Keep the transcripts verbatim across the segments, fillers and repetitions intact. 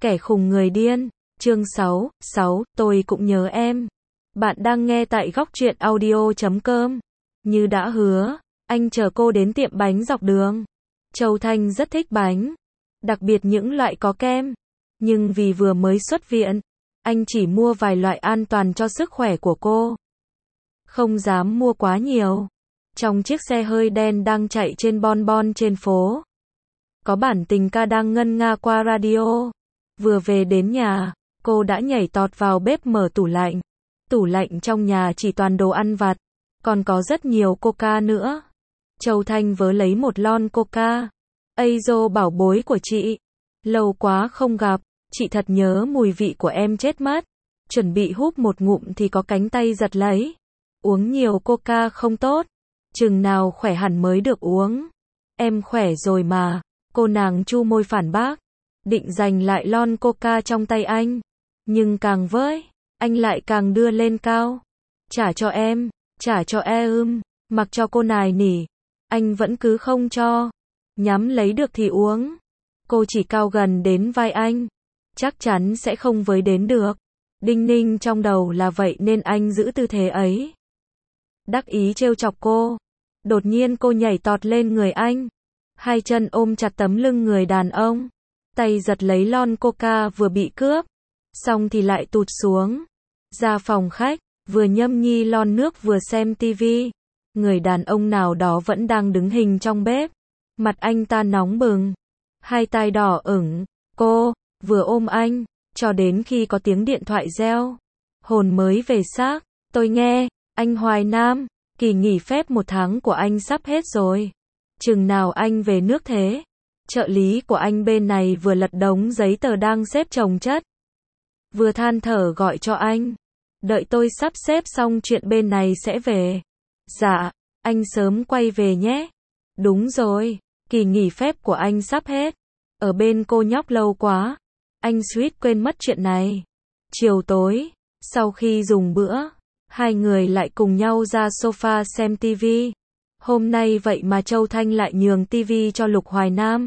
Kẻ khùng người điên. Chương sáu, sáu, tôi cũng nhớ em. Bạn đang nghe tại góc truyện audio chấm com. Như đã hứa, anh chờ cô đến tiệm bánh dọc đường. Châu Thanh rất thích bánh, đặc biệt những loại có kem. Nhưng vì vừa mới xuất viện, anh chỉ mua vài loại an toàn cho sức khỏe của cô. Không dám mua quá nhiều. Trong chiếc xe hơi đen đang chạy trên bon bon trên phố, có bản tình ca đang ngân nga qua radio. Vừa về đến nhà, cô đã nhảy tọt vào bếp mở tủ lạnh. Tủ lạnh trong nhà chỉ toàn đồ ăn vặt, còn có rất nhiều coca nữa. Châu Thanh vớ lấy một lon coca. Azo bảo bối của chị, lâu quá không gặp, chị thật nhớ mùi vị của em chết mất. Chuẩn bị húp một ngụm thì có cánh tay giật lấy. Uống nhiều coca không tốt, chừng nào khỏe hẳn mới được uống. Em khỏe rồi mà, cô nàng chu môi phản bác, định giành lại lon coca trong tay anh. Nhưng càng với, anh lại càng đưa lên cao. Trả cho em, trả cho em, mặc cho cô nài nỉ, anh vẫn cứ không cho. Nhắm lấy được thì uống. Cô chỉ cao gần đến vai anh, chắc chắn sẽ không với đến được. Đinh ninh trong đầu là vậy nên anh giữ tư thế ấy. Đắc ý trêu chọc cô. Đột nhiên cô nhảy tọt lên người anh, hai chân ôm chặt tấm lưng người đàn ông, tay giật lấy lon coca vừa bị cướp, xong thì lại tụt xuống. Ra phòng khách, vừa nhâm nhi lon nước vừa xem tivi. Người đàn ông nào đó vẫn đang đứng hình trong bếp. Mặt anh ta nóng bừng, hai tai đỏ ửng. Cô vừa ôm anh, cho đến khi có tiếng điện thoại reo. Hồn mới về xác. Tôi nghe, anh Hoài Nam, kỳ nghỉ phép một tháng của anh sắp hết rồi. Chừng nào anh về nước thế? Trợ lý của anh bên này vừa lật đống giấy tờ đang xếp chồng chất, vừa than thở gọi cho anh. Đợi tôi sắp xếp xong chuyện bên này sẽ về. Dạ, anh sớm quay về nhé. Đúng rồi, kỳ nghỉ phép của anh sắp hết. Ở bên cô nhóc lâu quá, anh suýt quên mất chuyện này. Chiều tối, sau khi dùng bữa, hai người lại cùng nhau ra sofa xem tivi. Hôm nay vậy mà Châu Thanh lại nhường tivi cho Lục Hoài Nam.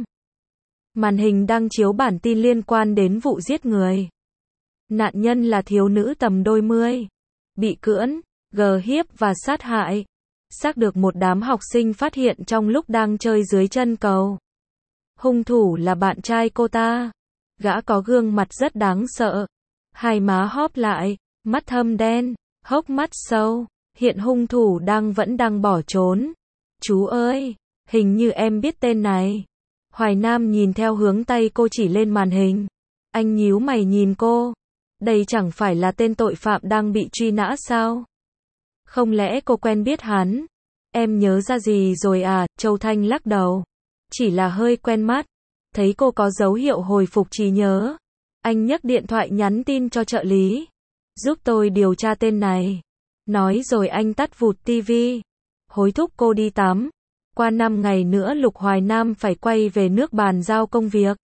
Màn hình đang chiếu bản tin liên quan đến vụ giết người. Nạn nhân là thiếu nữ tầm đôi mươi, bị cưỡng, gờ hiếp và sát hại. Xác được một đám học sinh phát hiện trong lúc đang chơi dưới chân cầu. Hung thủ là bạn trai cô ta. Gã có gương mặt rất đáng sợ, hai má hóp lại, mắt thâm đen, hốc mắt sâu. Hiện hung thủ đang vẫn đang bỏ trốn. Chú ơi, hình như em biết tên này. Hoài Nam nhìn theo hướng tay cô chỉ lên màn hình. Anh nhíu mày nhìn cô. Đây chẳng phải là tên tội phạm đang bị truy nã sao? Không lẽ cô quen biết hắn? Em nhớ ra gì rồi à? Châu Thanh lắc đầu. Chỉ là hơi quen mắt. Thấy cô có dấu hiệu hồi phục trí nhớ, anh nhấc điện thoại nhắn tin cho trợ lý. Giúp tôi điều tra tên này. Nói rồi anh tắt vụt tivi. Hối thúc cô đi tắm. Qua năm ngày nữa Lục Hoài Nam phải quay về nước bàn giao công việc.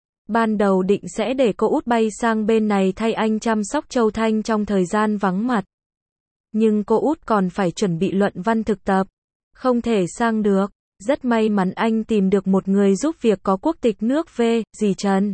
Ban đầu định sẽ để cô út bay sang bên này thay anh chăm sóc Châu Thanh trong thời gian vắng mặt. Nhưng cô út còn phải chuẩn bị luận văn thực tập, không thể sang được. Rất may mắn anh tìm được một người giúp việc có quốc tịch nước V, dì Trần.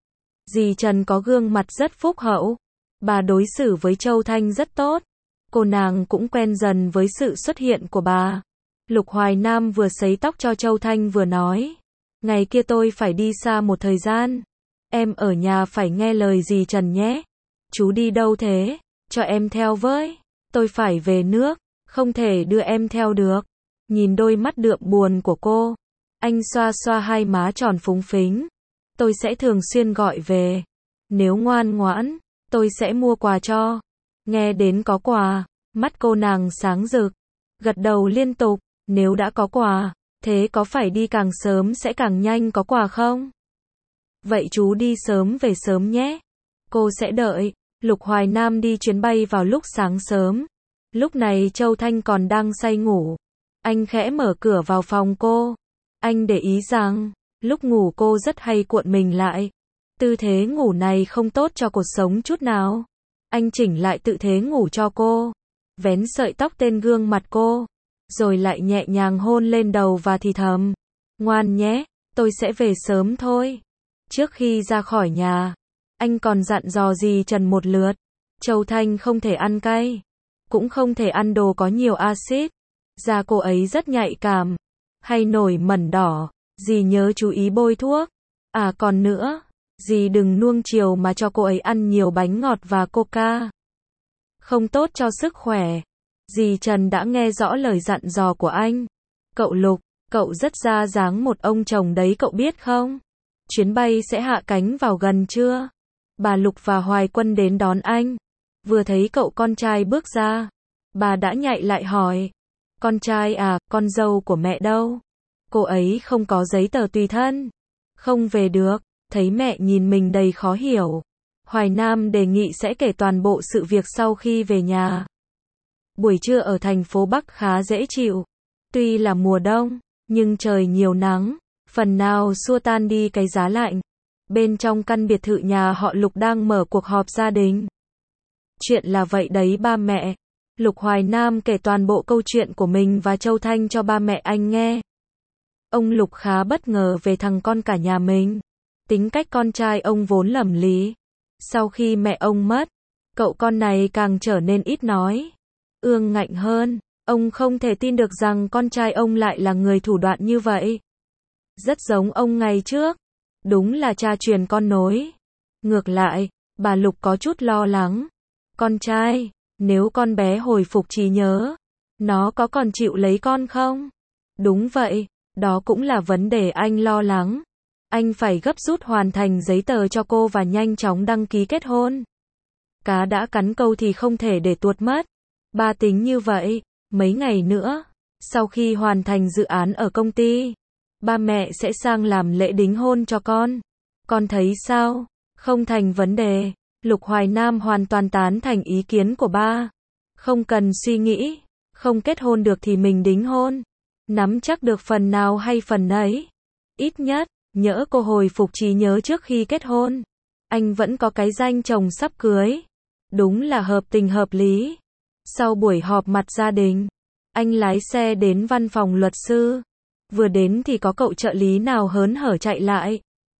Dì Trần có gương mặt rất phúc hậu. Bà đối xử với Châu Thanh rất tốt. Cô nàng cũng quen dần với sự xuất hiện của bà. Lục Hoài Nam vừa sấy tóc cho Châu Thanh vừa nói. Ngày kia tôi phải đi xa một thời gian. Em ở nhà phải nghe lời dì Trần nhé. Chú đi đâu thế? Cho em theo với. Tôi phải về nước, không thể đưa em theo được. Nhìn đôi mắt đượm buồn của cô, anh xoa xoa hai má tròn phúng phính. Tôi sẽ thường xuyên gọi về. Nếu ngoan ngoãn, tôi sẽ mua quà cho. Nghe đến có quà, mắt cô nàng sáng rực, gật đầu liên tục. Nếu đã có quà, thế có phải đi càng sớm sẽ càng nhanh có quà không? Vậy chú đi sớm về sớm nhé. Cô sẽ đợi. Lục Hoài Nam đi chuyến bay vào lúc sáng sớm. Lúc này Châu Thanh còn đang say ngủ. Anh khẽ mở cửa vào phòng cô. Anh để ý rằng, lúc ngủ cô rất hay cuộn mình lại. Tư thế ngủ này không tốt cho cuộc sống chút nào. Anh chỉnh lại tư thế ngủ cho cô, vén sợi tóc tên gương mặt cô, rồi lại nhẹ nhàng hôn lên đầu và thì thầm. Ngoan nhé, tôi sẽ về sớm thôi. Trước khi ra khỏi nhà, Anh còn dặn dò dì Trần một lượt. Châu Thanh không thể ăn cay, cũng không thể ăn đồ có nhiều axit. Da cô ấy rất nhạy cảm, hay nổi mẩn đỏ, dì nhớ chú ý bôi thuốc. À còn nữa, dì đừng nuông chiều mà cho cô ấy ăn nhiều bánh ngọt và coca. Không tốt cho sức khỏe. Dì Trần đã nghe rõ lời dặn dò của anh. Cậu Lục, cậu rất ra dáng một ông chồng đấy cậu biết không? Chuyến bay sẽ hạ cánh vào gần trưa. Bà Lục và Hoài Quân đến đón anh. Vừa thấy cậu con trai bước ra, bà đã nhạy lại hỏi. Con trai à, con dâu của mẹ đâu? Cô ấy không có giấy tờ tùy thân. Không về được. Thấy mẹ nhìn mình đầy khó hiểu, Hoài Nam đề nghị sẽ kể toàn bộ sự việc sau khi về nhà. Buổi trưa ở thành phố Bắc khá dễ chịu. Tuy là mùa đông, nhưng trời nhiều nắng, phần nào xua tan đi cái giá lạnh. Bên trong căn biệt thự nhà họ Lục đang mở cuộc họp gia đình. Chuyện là vậy đấy ba mẹ. Lục Hoài Nam kể toàn bộ câu chuyện của mình và Châu Thanh cho ba mẹ anh nghe. Ông Lục khá bất ngờ về thằng con cả nhà mình. Tính cách con trai ông vốn lẩm lý. Sau khi mẹ ông mất, cậu con này càng trở nên ít nói, ương ngạnh hơn. Ông không thể tin được rằng con trai ông lại là người thủ đoạn như vậy. Rất giống ông ngày trước. Đúng là cha truyền con nối. Ngược lại, bà Lục có chút lo lắng. Con trai, nếu con bé hồi phục trí nhớ, nó có còn chịu lấy con không? Đúng vậy, đó cũng là vấn đề anh lo lắng. Anh phải gấp rút hoàn thành giấy tờ cho cô và nhanh chóng đăng ký kết hôn. Cá đã cắn câu thì không thể để tuột mất. Ba tính như vậy, mấy ngày nữa, sau khi hoàn thành dự án ở công ty, ba mẹ sẽ sang làm lễ đính hôn cho con. Con thấy sao? Không thành vấn đề. Lục Hoài Nam hoàn toàn tán thành ý kiến của ba. Không cần suy nghĩ, không kết hôn được thì mình đính hôn. Nắm chắc được phần nào hay phần ấy. Ít nhất, nhỡ cô hồi phục trí nhớ trước khi kết hôn, anh vẫn có cái danh chồng sắp cưới. Đúng là hợp tình hợp lý. Sau buổi họp mặt gia đình, anh lái xe đến văn phòng luật sư. Vừa đến thì có cậu trợ lý nào hớn hở chạy lại.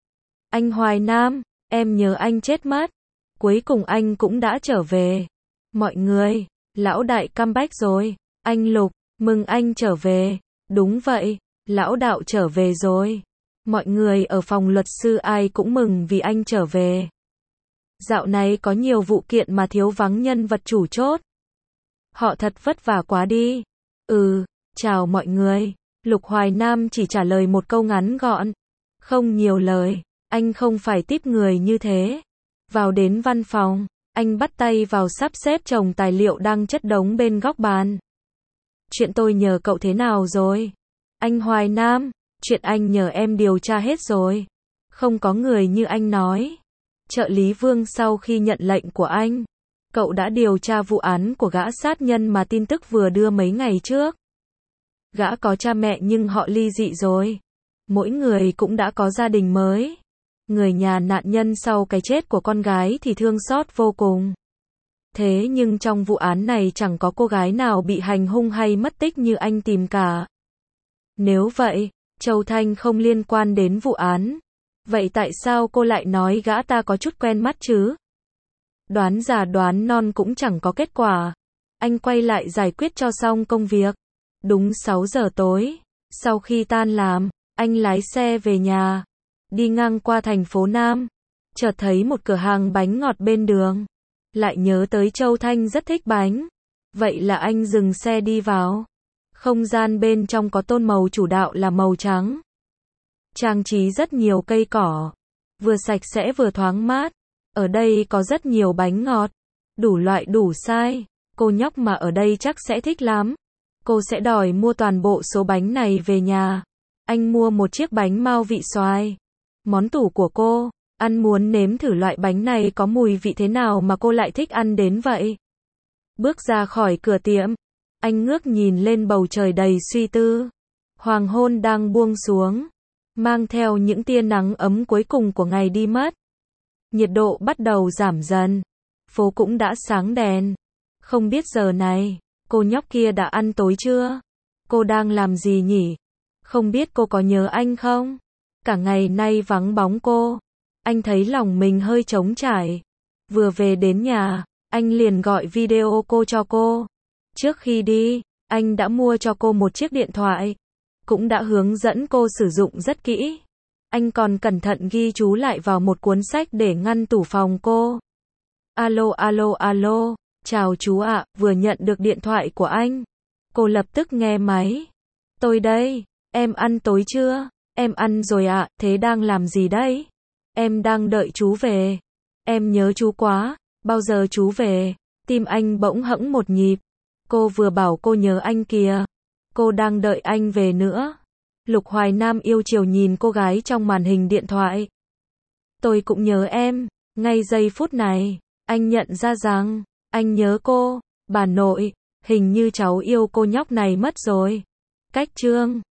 Anh Hoài Nam, em nhớ anh chết mất. Cuối cùng anh cũng đã trở về. Mọi người, lão đại comeback rồi. Anh Lục, mừng anh trở về. Đúng vậy, lão đạo trở về rồi. Mọi người ở phòng luật sư ai cũng mừng vì anh trở về. Dạo này có nhiều vụ kiện mà thiếu vắng nhân vật chủ chốt. Họ thật vất vả quá đi. Ừ, chào mọi người. Lục Hoài Nam chỉ trả lời một câu ngắn gọn. Không nhiều lời, anh không phải típ người như thế. Vào đến văn phòng, anh bắt tay vào sắp xếp chồng tài liệu đang chất đống bên góc bàn. Chuyện tôi nhờ cậu thế nào rồi? Anh Hoài Nam, chuyện anh nhờ em điều tra hết rồi. Không có người như anh nói. Trợ lý Vương sau khi nhận lệnh của anh, cậu đã điều tra vụ án của gã sát nhân mà tin tức vừa đưa mấy ngày trước. Gã có cha mẹ nhưng họ ly dị rồi. Mỗi người cũng đã có gia đình mới. Người nhà nạn nhân sau cái chết của con gái thì thương xót vô cùng. Thế nhưng trong vụ án này chẳng có cô gái nào bị hành hung hay mất tích như anh tìm cả. Nếu vậy, Châu Thanh không liên quan đến vụ án. Vậy tại sao cô lại nói gã ta có chút quen mắt chứ? Đoán già đoán non cũng chẳng có kết quả. Anh quay lại giải quyết cho xong công việc. Đúng sáu giờ tối, sau khi tan làm, anh lái xe về nhà. Đi ngang qua thành phố Nam, chợt thấy một cửa hàng bánh ngọt bên đường. Lại nhớ tới Châu Thanh rất thích bánh. Vậy là anh dừng xe đi vào. Không gian bên trong có tôn màu chủ đạo là màu trắng. Trang trí rất nhiều cây cỏ. Vừa sạch sẽ vừa thoáng mát. Ở đây có rất nhiều bánh ngọt. Đủ loại đủ size. Cô nhóc mà ở đây chắc sẽ thích lắm. Cô sẽ đòi mua toàn bộ số bánh này về nhà. Anh mua một chiếc bánh mao vị xoài. Món tủ của cô. Ăn muốn nếm thử loại bánh này có mùi vị thế nào mà cô lại thích ăn đến vậy. Bước ra khỏi cửa tiệm, anh ngước nhìn lên bầu trời đầy suy tư. Hoàng hôn đang buông xuống, mang theo những tia nắng ấm cuối cùng của ngày đi mất. Nhiệt độ bắt đầu giảm dần. Phố cũng đã sáng đèn. Không biết giờ này, cô nhóc kia đã ăn tối chưa? Cô đang làm gì nhỉ? Không biết cô có nhớ anh không? Cả ngày nay vắng bóng cô. Anh thấy lòng mình hơi trống trải. Vừa về đến nhà, anh liền gọi video cô cho cô. Trước khi đi, anh đã mua cho cô một chiếc điện thoại. Cũng đã hướng dẫn cô sử dụng rất kỹ. Anh còn cẩn thận ghi chú lại vào một cuốn sách để ngăn tủ phòng cô. Alo alo alo, chào chú ạ, vừa nhận được điện thoại của anh. Cô lập tức nghe máy. Tôi đây, em ăn tối chưa? Em ăn rồi ạ, thế đang làm gì đấy? Em đang đợi chú về. Em nhớ chú quá, bao giờ chú về? Tim anh bỗng hẫng một nhịp. Cô vừa bảo cô nhớ anh kìa. Cô đang đợi anh về nữa. Lục Hoài Nam yêu chiều nhìn cô gái trong màn hình điện thoại. Tôi cũng nhớ em. Ngay giây phút này, anh nhận ra rằng, anh nhớ cô. Bà nội, hình như cháu yêu cô nhóc này mất rồi. Cách chương